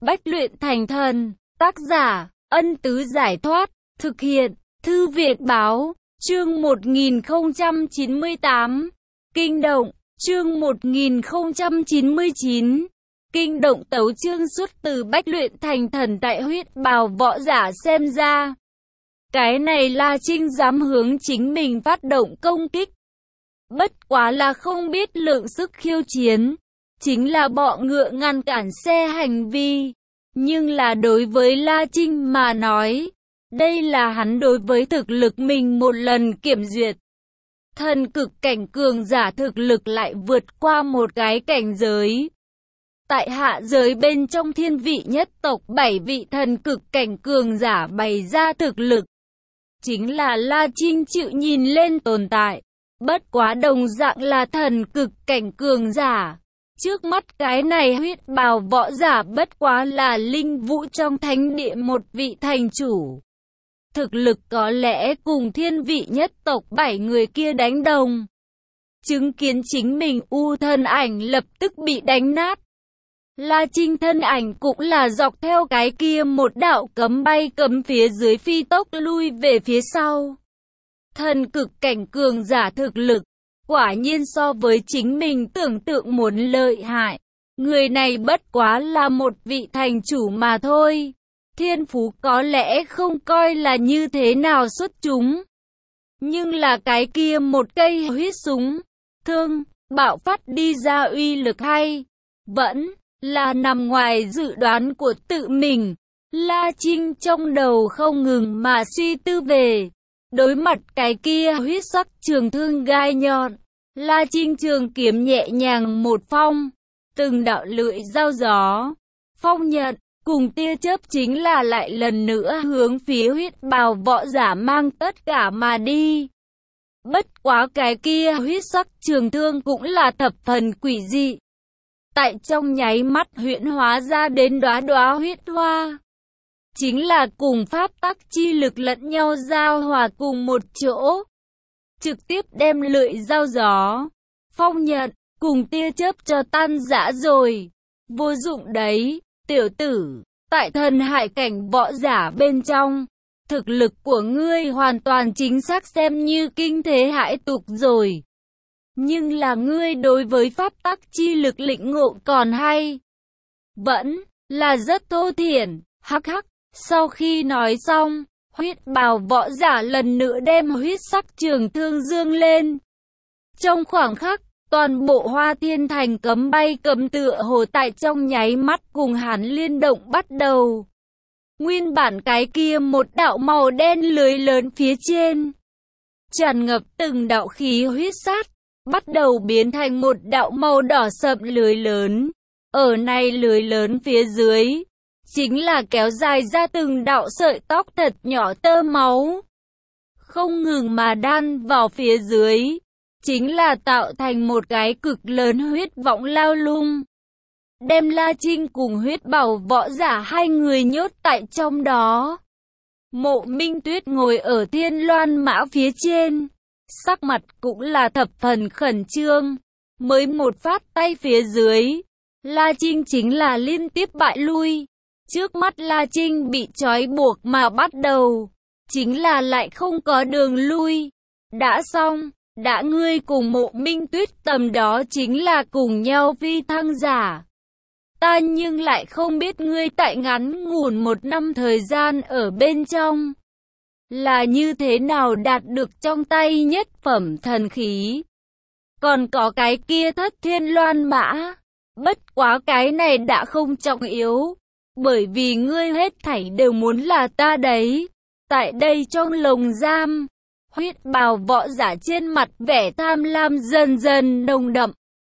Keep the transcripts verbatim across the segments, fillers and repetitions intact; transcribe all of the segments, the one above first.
Bách luyện thành thần, tác giả, Ân Tứ Giải Thoát, thực hiện, Thư Việt Báo, chương một nghìn không trăm chín mươi tám, Kinh động, chương một nghìn không trăm chín mươi chín, Kinh động tấu chương xuất từ Bách luyện thành thần tại huyết bào võ giả xem ra. Cái này La Trinh dám hướng chính mình phát động công kích. Bất quá là không biết lượng sức khiêu chiến. Chính là bọ ngựa ngăn cản xe hành vi. Nhưng là đối với La Trinh mà nói, đây là hắn đối với thực lực mình một lần kiểm duyệt. Thần cực cảnh cường giả thực lực lại vượt qua một cái cảnh giới. Tại hạ giới bên trong thiên vị nhất tộc bảy vị thần cực cảnh cường giả bày ra thực lực. Chính là La Trinh chịu nhìn lên tồn tại. Bất quá đồng dạng là thần cực cảnh cường giả. Trước mắt cái này huyết bào võ giả bất quá là linh vũ trong thánh địa một vị thành chủ. Thực lực có lẽ cùng thiên vị nhất tộc bảy người kia đánh đồng. Chứng kiến chính mình u thân ảnh lập tức bị đánh nát. La Trinh thân ảnh cũng là dọc theo cái kia một đạo cấm bay cấm phía dưới phi tốc lui về phía sau. Thần cực cảnh cường giả thực lực, quả nhiên so với chính mình tưởng tượng muốn lợi hại. Người này bất quá là một vị thành chủ mà thôi. Thiên phú có lẽ không coi là như thế nào xuất chúng. Nhưng là cái kia một cây huyết súng, thương, bạo phát đi ra uy lực hay, vẫn là nằm ngoài dự đoán của tự mình. La Trinh trong đầu không ngừng mà suy tư về. Đối mặt cái kia huyết sắc trường thương gai nhọn, La Trinh trường kiếm nhẹ nhàng một phong, từng đạo lưỡi dao gió, phong nhận, cùng tia chớp chính là lại lần nữa hướng phía huyết bào võ giả mang tất cả mà đi. Bất quá cái kia huyết sắc trường thương cũng là thập phần quỷ dị. Tại trong nháy mắt huyễn hóa ra đến đóa đóa huyết hoa. Chính là cùng pháp tắc chi lực lẫn nhau giao hòa cùng một chỗ. Trực tiếp đem lưỡi dao gió, phong nhận, cùng tia chớp cho tan rã rồi. Vô dụng đấy, tiểu tử, tại thần hải cảnh võ giả bên trong. Thực lực của ngươi hoàn toàn chính xác xem như kinh thế hải tục rồi. Nhưng là ngươi đối với pháp tắc chi lực lĩnh ngộ còn hay. Vẫn là rất thô thiển, hắc hắc. Sau khi nói xong, huyết bào võ giả lần nữa đem huyết sắc trường thương dương lên. Trong khoảng khắc, toàn bộ Hoa Thiên Thành cấm bay cấm tựa hồ tại trong nháy mắt cùng hắn liên động bắt đầu. Nguyên bản cái kia một đạo màu đen lưới lớn phía trên, tràn ngập từng đạo khí huyết sát, bắt đầu biến thành một đạo màu đỏ sậm lưới lớn. Ở này lưới lớn phía dưới, chính là kéo dài ra từng đạo sợi tóc thật nhỏ tơ máu. Không ngừng mà đan vào phía dưới, chính là tạo thành một cái cực lớn huyết võng lao lung. Đem La Trinh cùng huyết bào võ giả hai người nhốt tại trong đó. Mộ Minh Tuyết ngồi ở thiên loan mã phía trên. Sắc mặt cũng là thập phần khẩn trương. Mới một phát tay phía dưới, La Trinh chính là liên tiếp bại lui. Trước mắt La Trinh bị trói buộc mà bắt đầu, chính là lại không có đường lui. Đã xong, đã ngươi cùng Mộ Minh Tuyết tầm đó chính là cùng nhau phi thăng giả. Ta nhưng lại không biết ngươi tại ngắn ngủn một năm thời gian ở bên trong, là như thế nào đạt được trong tay nhất phẩm thần khí. Còn có cái kia thất thiên loan mã, bất quá cái này đã không trọng yếu. Bởi vì ngươi hết thảy đều muốn là ta đấy. Tại đây trong lồng giam, huyết bào võ giả trên mặt vẻ tham lam dần dần nồng đậm.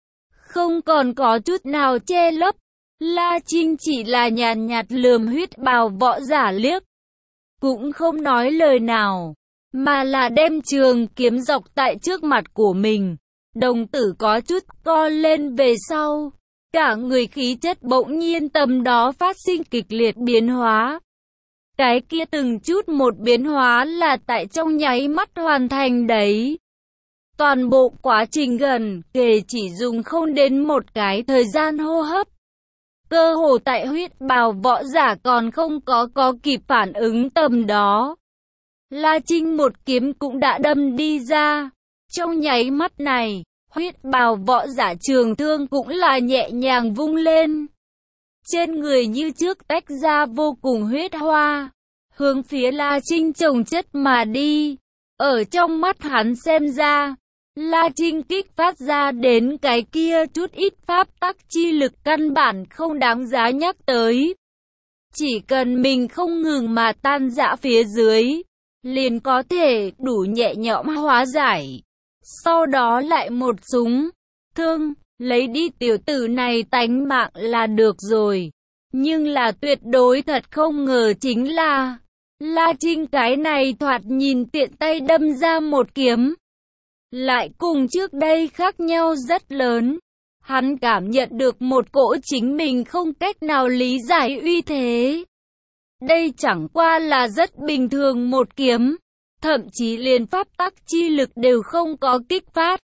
Không còn có chút nào che lấp. La Trinh chỉ là nhàn nhạt lườm huyết bào võ giả liếc. Cũng không nói lời nào, mà là đem trường kiếm dọc tại trước mặt của mình. Đồng tử có chút co lên về sau. Cả người khí chất bỗng nhiên tầm đó phát sinh kịch liệt biến hóa. Cái kia từng chút một biến hóa là tại trong nháy mắt hoàn thành đấy. Toàn bộ quá trình gần kề chỉ dùng không đến một cái thời gian hô hấp. Cơ hồ tại huyết bào võ giả còn không có có kịp phản ứng tầm đó, La Trinh một kiếm cũng đã đâm đi ra. Trong nháy mắt này, huyết bào võ giả trường thương cũng là nhẹ nhàng vung lên. Trên người như trước tách ra vô cùng huyết hoa, hướng phía La Trinh chồng chất mà đi. Ở trong mắt hắn xem ra, La Trinh kích phát ra đến cái kia chút ít pháp tắc chi lực căn bản không đáng giá nhắc tới. Chỉ cần mình không ngừng mà tan rã phía dưới, liền có thể đủ nhẹ nhõm hóa giải. Sau đó lại một súng, thương, lấy đi tiểu tử này tánh mạng là được rồi. Nhưng là tuyệt đối thật không ngờ chính là, La Trinh cái này thoạt nhìn tiện tay đâm ra một kiếm, lại cùng trước đây khác nhau rất lớn. Hắn cảm nhận được một cỗ chính mình không cách nào lý giải uy thế. Đây chẳng qua là rất bình thường một kiếm, thậm chí liền pháp tắc chi lực đều không có kích phát.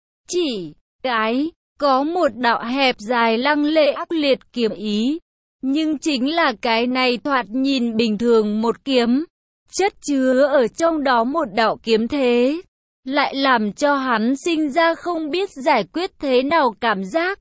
Chỉ cái, có một đạo hẹp dài lăng lệ ác liệt kiếm ý. Nhưng chính là cái này thoạt nhìn bình thường một kiếm, chất chứa ở trong đó một đạo kiếm thế, lại làm cho hắn sinh ra không biết giải quyết thế nào cảm giác.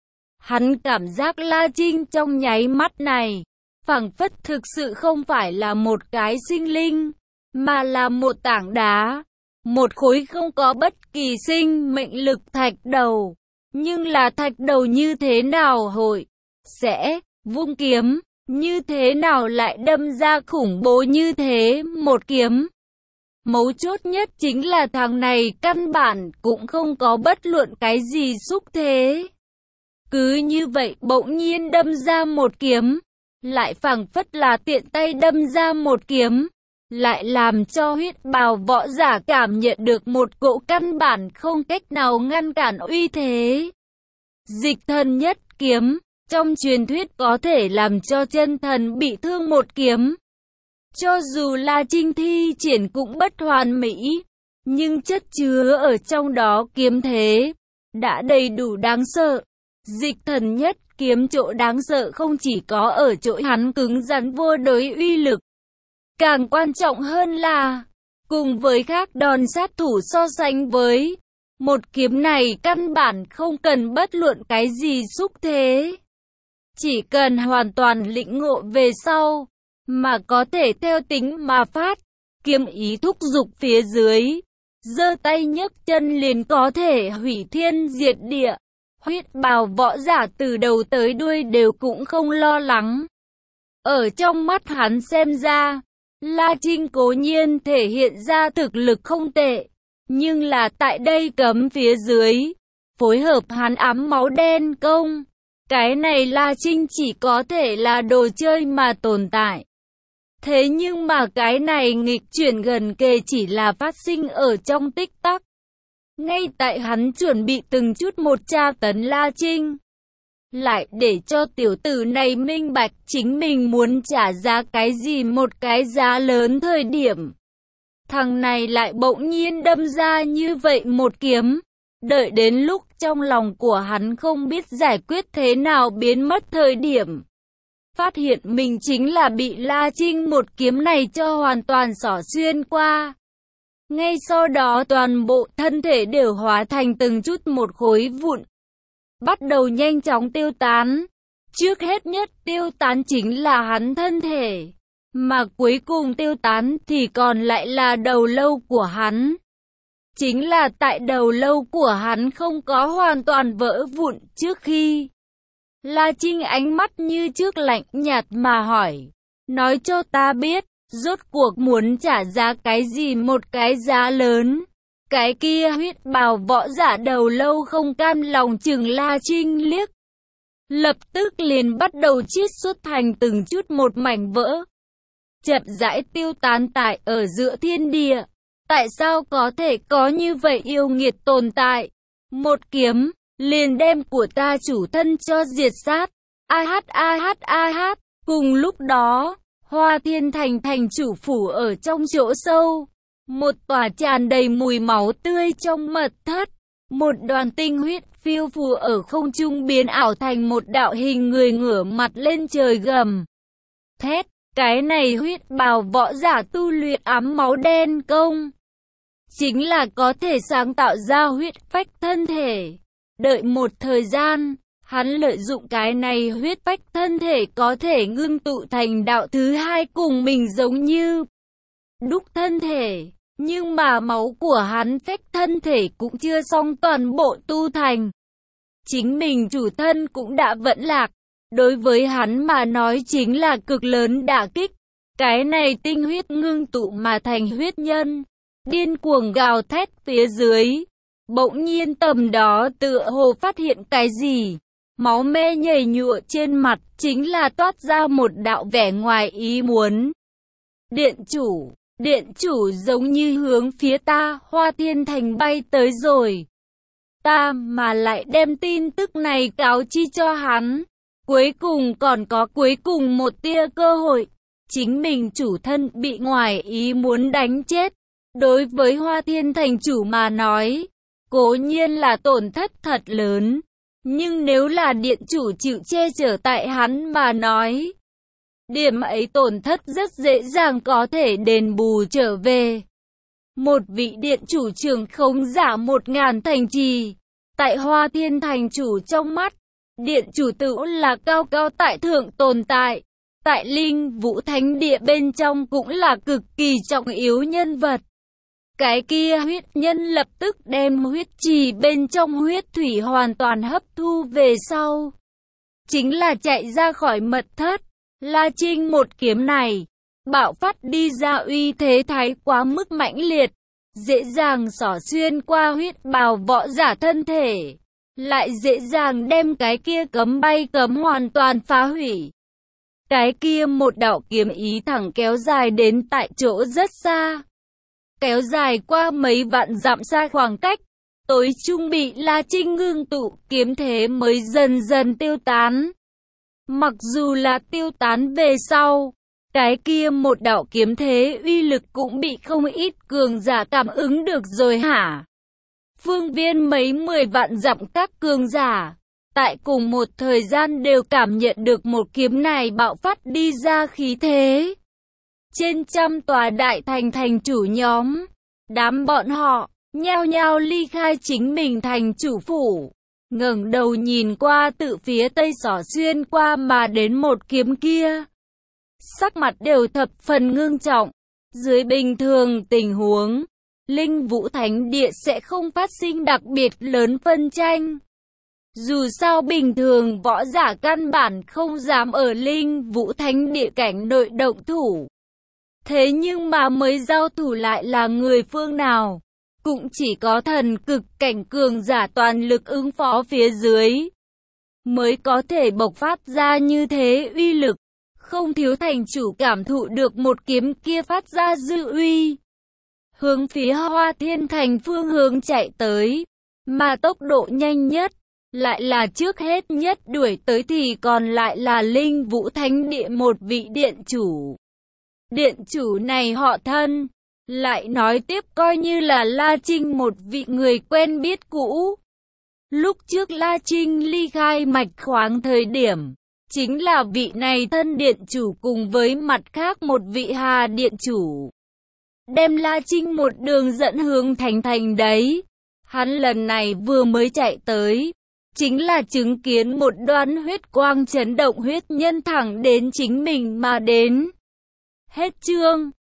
Hắn cảm giác La Trinh trong nháy mắt này, phảng phất thực sự không phải là một cái sinh linh, mà là một tảng đá, một khối không có bất kỳ sinh mệnh lực thạch đầu. Nhưng là thạch đầu như thế nào hội sẽ vung kiếm, như thế nào lại đâm ra khủng bố như thế một kiếm. Mấu chốt nhất chính là thằng này căn bản cũng không có bất luận cái gì xúc thế. Cứ như vậy bỗng nhiên đâm ra một kiếm, lại phảng phất là tiện tay đâm ra một kiếm, lại làm cho huyết bào võ giả cảm nhận được một cỗ căn bản không cách nào ngăn cản uy thế. Dịch thần nhất kiếm, trong truyền thuyết có thể làm cho chân thần bị thương một kiếm. Cho dù La Trinh thi triển cũng bất hoàn mỹ, nhưng chất chứa ở trong đó kiếm thế đã đầy đủ đáng sợ. Dịch thần nhất kiếm chỗ đáng sợ không chỉ có ở chỗ hắn cứng rắn vô đối uy lực, càng quan trọng hơn là cùng với các đòn sát thủ so sánh với, một kiếm này căn bản không cần bất luận cái gì xúc thế. Chỉ cần hoàn toàn lĩnh ngộ về sau, mà có thể theo tính mà phát, kiếm ý thúc dục phía dưới, giơ tay nhấc chân liền có thể hủy thiên diệt địa. Huyết bào võ giả từ đầu tới đuôi đều cũng không lo lắng. Ở trong mắt hắn xem ra, La Trinh cố nhiên thể hiện ra thực lực không tệ, nhưng là tại đây cấm phía dưới, phối hợp hắn ám máu đen công. Cái này La Trinh chỉ có thể là đồ chơi mà tồn tại. Thế nhưng mà cái này nghịch chuyển gần kề chỉ là phát sinh ở trong tích tắc. Ngay tại hắn chuẩn bị từng chút một tra tấn La Trinh, lại để cho tiểu tử này minh bạch chính mình muốn trả giá cái gì một cái giá lớn thời điểm. Thằng này lại bỗng nhiên đâm ra như vậy một kiếm. Đợi đến lúc trong lòng của hắn không biết giải quyết thế nào biến mất thời điểm, phát hiện mình chính là bị La Trinh một kiếm này cho hoàn toàn xỏ xuyên qua. Ngay sau đó toàn bộ thân thể đều hóa thành từng chút một khối vụn, bắt đầu nhanh chóng tiêu tán. Trước hết nhất tiêu tán chính là hắn thân thể, mà cuối cùng tiêu tán thì còn lại là đầu lâu của hắn. Chính là tại đầu lâu của hắn không có hoàn toàn vỡ vụn trước khi. La Trinh ánh mắt như trước lạnh nhạt mà hỏi, nói cho ta biết, rốt cuộc muốn trả giá cái gì một cái giá lớn. Cái kia huyết bào võ giả đầu lâu không cam lòng chừng La Trinh liếc. Lập tức liền bắt đầu chiết xuất thành từng chút một mảnh vỡ, chậm rãi tiêu tán tại ở giữa thiên địa. Tại sao có thể có như vậy yêu nghiệt tồn tại? Một kiếm, liền đem của ta chủ thân cho diệt sát. A hát a hát a hát. Cùng lúc đó, Hoa Thiên Thành thành chủ phủ ở trong chỗ sâu. Một tòa tràn đầy mùi máu tươi trong mật thất. Một đoàn tinh huyết phiêu phù ở không trung biến ảo thành một đạo hình người ngửa mặt lên trời gầm thét. Cái này huyết bào võ giả tu luyện ám máu đen công, chính là có thể sáng tạo ra huyết phách thân thể. Đợi một thời gian, hắn lợi dụng cái này huyết phách thân thể có thể ngưng tụ thành đạo thứ hai cùng mình giống như đúc thân thể. Nhưng mà máu của hắn phách thân thể cũng chưa xong toàn bộ tu thành. Chính mình chủ thân cũng đã vẫn lạc. Đối với hắn mà nói chính là cực lớn đả kích. Cái này tinh huyết ngưng tụ mà thành huyết nhân, điên cuồng gào thét phía dưới. Bỗng nhiên tầm đó tựa hồ phát hiện cái gì. Máu me nhảy nhụa trên mặt chính là toát ra một đạo vẻ ngoài ý muốn. Điện chủ, điện chủ giống như hướng phía ta, Hoa Thiên Thành bay tới rồi. Ta mà lại đem tin tức này cáo chi cho hắn. Cuối cùng còn có cuối cùng một tia cơ hội. Chính mình chủ thân bị ngoài ý muốn đánh chết. Đối với Hoa Thiên Thành chủ mà nói, cố nhiên là tổn thất thật lớn. Nhưng nếu là điện chủ chịu che chở tại hắn mà nói, điểm ấy tổn thất rất dễ dàng có thể đền bù trở về. Một vị điện chủ trưởng khống giả một ngàn thành trì, tại Hoa Thiên Thành chủ trong mắt, điện chủ tử là cao cao tại thượng tồn tại. Tại Linh Vũ Thánh Địa bên trong cũng là cực kỳ trọng yếu nhân vật. Cái kia huyết nhân lập tức đem huyết trì bên trong huyết thủy hoàn toàn hấp thu về sau. Chính là chạy ra khỏi mật thất. La Trinh một kiếm này, bạo phát đi ra uy thế thái quá mức mãnh liệt. Dễ dàng xỏ xuyên qua huyết bào võ giả thân thể. Lại dễ dàng đem cái kia cấm bay cấm hoàn toàn phá hủy. Cái kia một đạo kiếm ý thẳng kéo dài đến tại chỗ rất xa. Kéo dài qua mấy vạn dặm xa khoảng cách. Tối trung bị La Trinh ngưng tụ, kiếm thế mới dần dần tiêu tán. Mặc dù là tiêu tán về sau, cái kia một đạo kiếm thế uy lực cũng bị không ít cường giả cảm ứng được rồi hả? Phương viên mấy mười vạn dặm các cường giả, tại cùng một thời gian đều cảm nhận được một kiếm này bạo phát đi ra khí thế. Trên trăm tòa đại thành thành chủ nhóm, đám bọn họ, nhao nhao ly khai chính mình thành chủ phủ. Ngẩng đầu nhìn qua tự phía tây xỏ xuyên qua mà đến một kiếm kia. Sắc mặt đều thập phần ngưng trọng. Dưới bình thường tình huống, Linh Vũ Thánh Địa sẽ không phát sinh đặc biệt lớn phân tranh. Dù sao bình thường võ giả căn bản không dám ở Linh Vũ Thánh Địa cảnh nội động thủ. Thế nhưng mà mới giao thủ lại là người phương nào? Cũng chỉ có thần cực cảnh cường giả toàn lực ứng phó phía dưới, mới có thể bộc phát ra như thế uy lực. Không thiếu thành chủ cảm thụ được một kiếm kia phát ra dư uy. Hướng phía Hoa Thiên Thành phương hướng chạy tới, mà tốc độ nhanh nhất, lại là trước hết nhất đuổi tới thì còn lại là Linh Vũ Thánh Địa một vị điện chủ. Điện chủ này họ thân, lại nói tiếp coi như là La Trinh một vị người quen biết cũ. Lúc trước La Trinh ly khai mạch khoáng thời điểm, chính là vị này thân điện chủ cùng với mặt khác một vị hà điện chủ. Đem La Trinh một đường dẫn hướng thành thành đấy. Hắn lần này vừa mới chạy tới, chính là chứng kiến một đoán huyết quang chấn động huyết nhân thẳng đến chính mình mà đến. Hết chương.